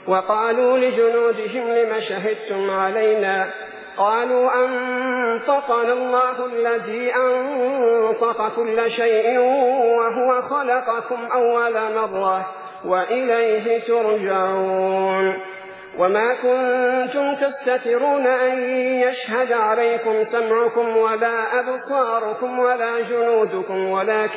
وقالوا لجنودهم لم شهدتم علينا قالوا أنطقنا الله الذي أنطق كل شيء وهو خلقكم أول مرة وإليه ترجعون وما كنتم تستترون أن يشهد عليكم سمعكم ولا أبصاركم ولا جنودكم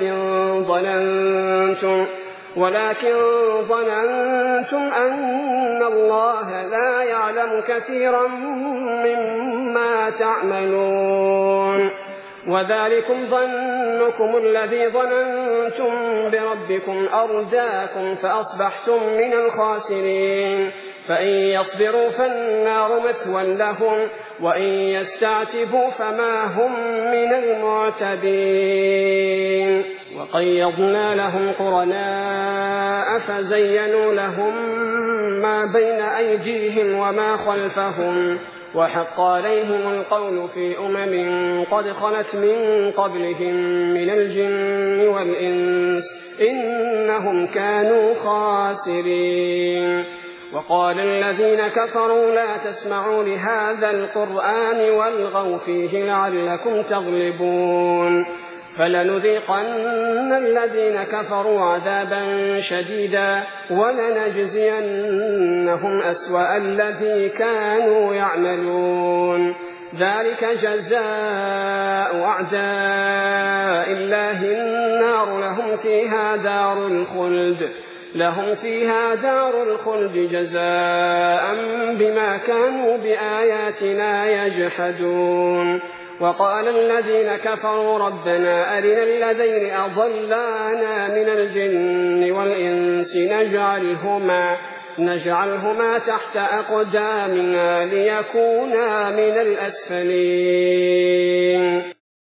ولكن ظننتم أن الله لا يعلم كثيرا مما تعملون وذلكم ظنكم الذي ظننتم بربكم أرداكم فأصبحتم من الخاسرين فإن يصبروا فالنار مثوى لهم وإن يستعتبوا فما هم من المعتبين وقيضنا لهم قرناء فزينوا لهم ما بين أيديهم وما خلفهم وحق عليهم القول في قد خلت من قبلهم من الجن والإنس إنهم كانوا خاسرين وقال الذين كفروا لا تسمعوا لهذا القرآن والغوا فيه لعلكم تغلبون فلنذيقن الذين كفروا عذابا شديدا ولنجزينهم أسوأ الذي كانوا يعملون ذلك جزاء أعداء الله النار لهم فيها دار الخلد جزاء بما كانوا بآياتنا يجحدون وقال الذين كفروا ربنا أرنا الذين أضلانا من الجن والإنس نجعلهما تحت أقدامنا ليكونا من الأسفلين